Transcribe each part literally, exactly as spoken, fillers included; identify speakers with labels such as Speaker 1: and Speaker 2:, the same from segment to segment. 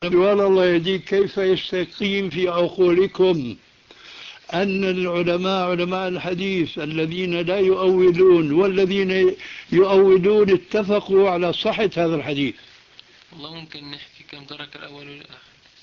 Speaker 1: والله الله يهديك، كيف يستقيم في عقولكم أن العلماء علماء الحديث الذين لا يؤولون والذين يؤولون اتفقوا على صحة هذا الحديث؟
Speaker 2: والله ممكن نحكي كم ترك الأول والآخر.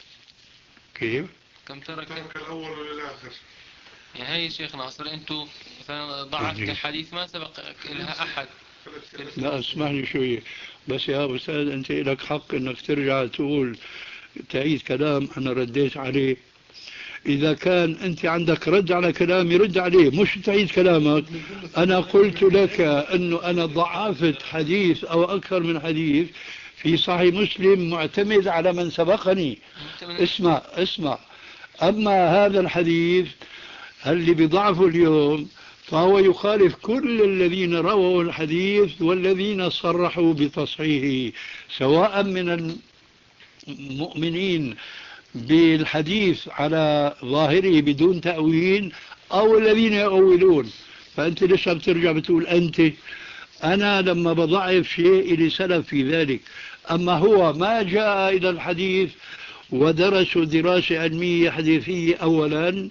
Speaker 1: كيف؟
Speaker 2: كم ترك,
Speaker 3: ترك الأول والآخر.
Speaker 2: يعني هاي شيخ ناصر أنتوا مثلا ضعفت حديث ما سبق لها أحد.
Speaker 1: لا اسمعني شوية بس يا أستاذ، أنت لك حق أنك ترجع تقول تعيد كلام أنا رديت عليه. إذا كان أنت عندك رد على كلامي رد عليه، مش تعيد كلامك. أنا قلت لك أنه أنا ضعفت حديث أو أكثر من حديث في صحيح مسلم معتمد على من سبقني. اسمع اسمع، أما هذا الحديث اللي بضعفه اليوم فهو يخالف كل الذين رووا الحديث والذين صرحوا بتصحيحه، سواء من المؤمنين بالحديث على ظاهره بدون تأويل أو الذين يؤولون. فأنت لسه بترجع بتقول أنت. أنا لما بضعف شيء إلي سلف في ذلك، أما هو ما جاء إلى الحديث ودرسوا دراسة علمية حديثية أولا،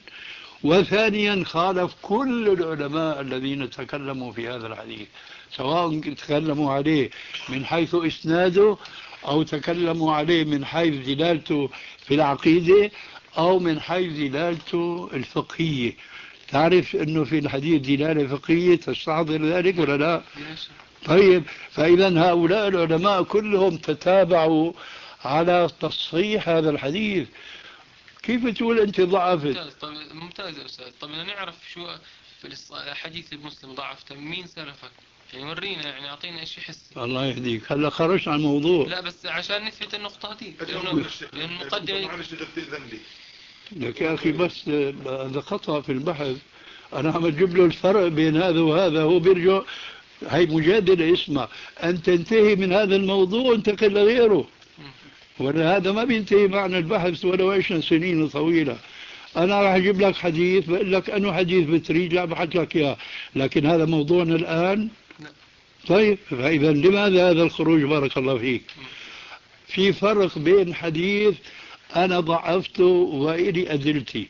Speaker 1: وثانيا خالف كل العلماء الذين تكلموا في هذا الحديث، سواء تكلموا عليه من حيث إسناده أو تكلموا عليه من حيث دلالته في العقيدة أو من حيث دلالته الفقهية. تعرف أنه في الحديث دلالة فقهية تستحضر ذلك ولا لا؟ طيب، فإذا هؤلاء العلماء كلهم تتابعوا على تصحيح هذا الحديث. كيف تقول أنت ضعفت؟
Speaker 2: ممتاز. طب ممتاز يا أستاذ. طب بدنا نعرف شو في الحديث المسلم ضعفته، مين سلفك؟ يعني ورينا، يعني أعطينا شيء حسي.
Speaker 1: الله يهديك، هلا خرجت عن الموضوع.
Speaker 2: لا بس عشان نثبت النقطة دي، لأنه المقدمة.
Speaker 3: معلش بدك تأذن لي.
Speaker 1: لك يا أخي بس هذا خطأ في البحث. أنا عم أجيب له الفرق بين هذا وهذا، هو بيرجع. هي مجادلة. اسمع، أن تنتهي من هذا الموضوع انتقل لغيره، ولا هذا ما بينتهي معنا البحث ولو عشنا سنين طويلة. أنا راح أجيب لك حديث بقول لك أنه حديث بتريد لا بحث لك إياه، لكن هذا موضوعنا الآن. طيب، فإذا لماذا هذا الخروج؟ بارك الله فيك. في فرق بين حديث أنا ضعفته وإلي أدلتي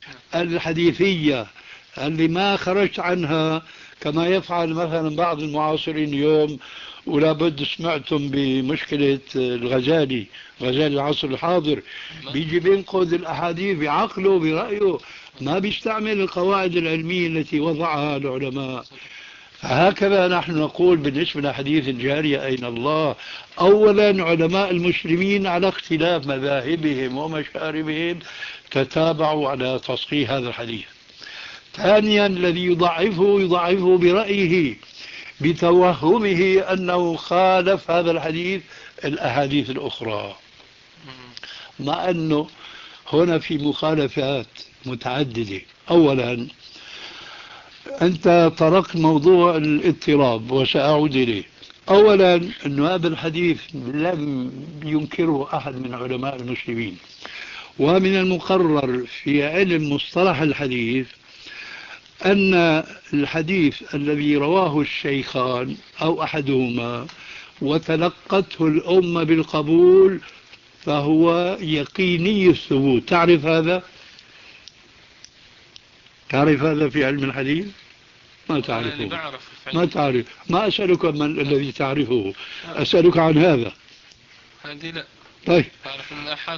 Speaker 1: الحديثية اللي ما خرجت عنها، كما يفعل مثلا بعض المعاصرين اليوم. ولا بد سمعتم بمشكلة الغزالي، غزالي العصر الحاضر، بيجي بينقذ الأحاديث بعقله برأيه، ما بيستعمل القواعد العلمية التي وضعها العلماء. هكذا نحن نقول بالنسبة لحديث الجارية أين الله. أولا علماء المسلمين على اختلاف مذاهبهم ومشاربهم تتابعوا على تصحيح هذا الحديث. ثانيا الذي يضعفه يضعفه برأيه بتوهمه أنه خالف هذا الحديث الأحاديث الأخرى، مع أنه هنا في مخالفات متعددة. أولا أنت تركت موضوع الاضطراب وسأعود إليه. أولا أن هذا الحديث لم ينكره أحد من علماء المسلمين، ومن المقرر في علم مصطلح الحديث أن الحديث الذي رواه الشيخان أو أحدهما وتلقته الأمة بالقبول فهو يقيني الثبوت. تعرف هذا؟ تعرف هذا في علم الحديث؟ ما تعرفه. ما تعرف. ما أسألك من الذي تعرفه، أسألك عن هذا.
Speaker 2: هذه لا.
Speaker 1: طيب.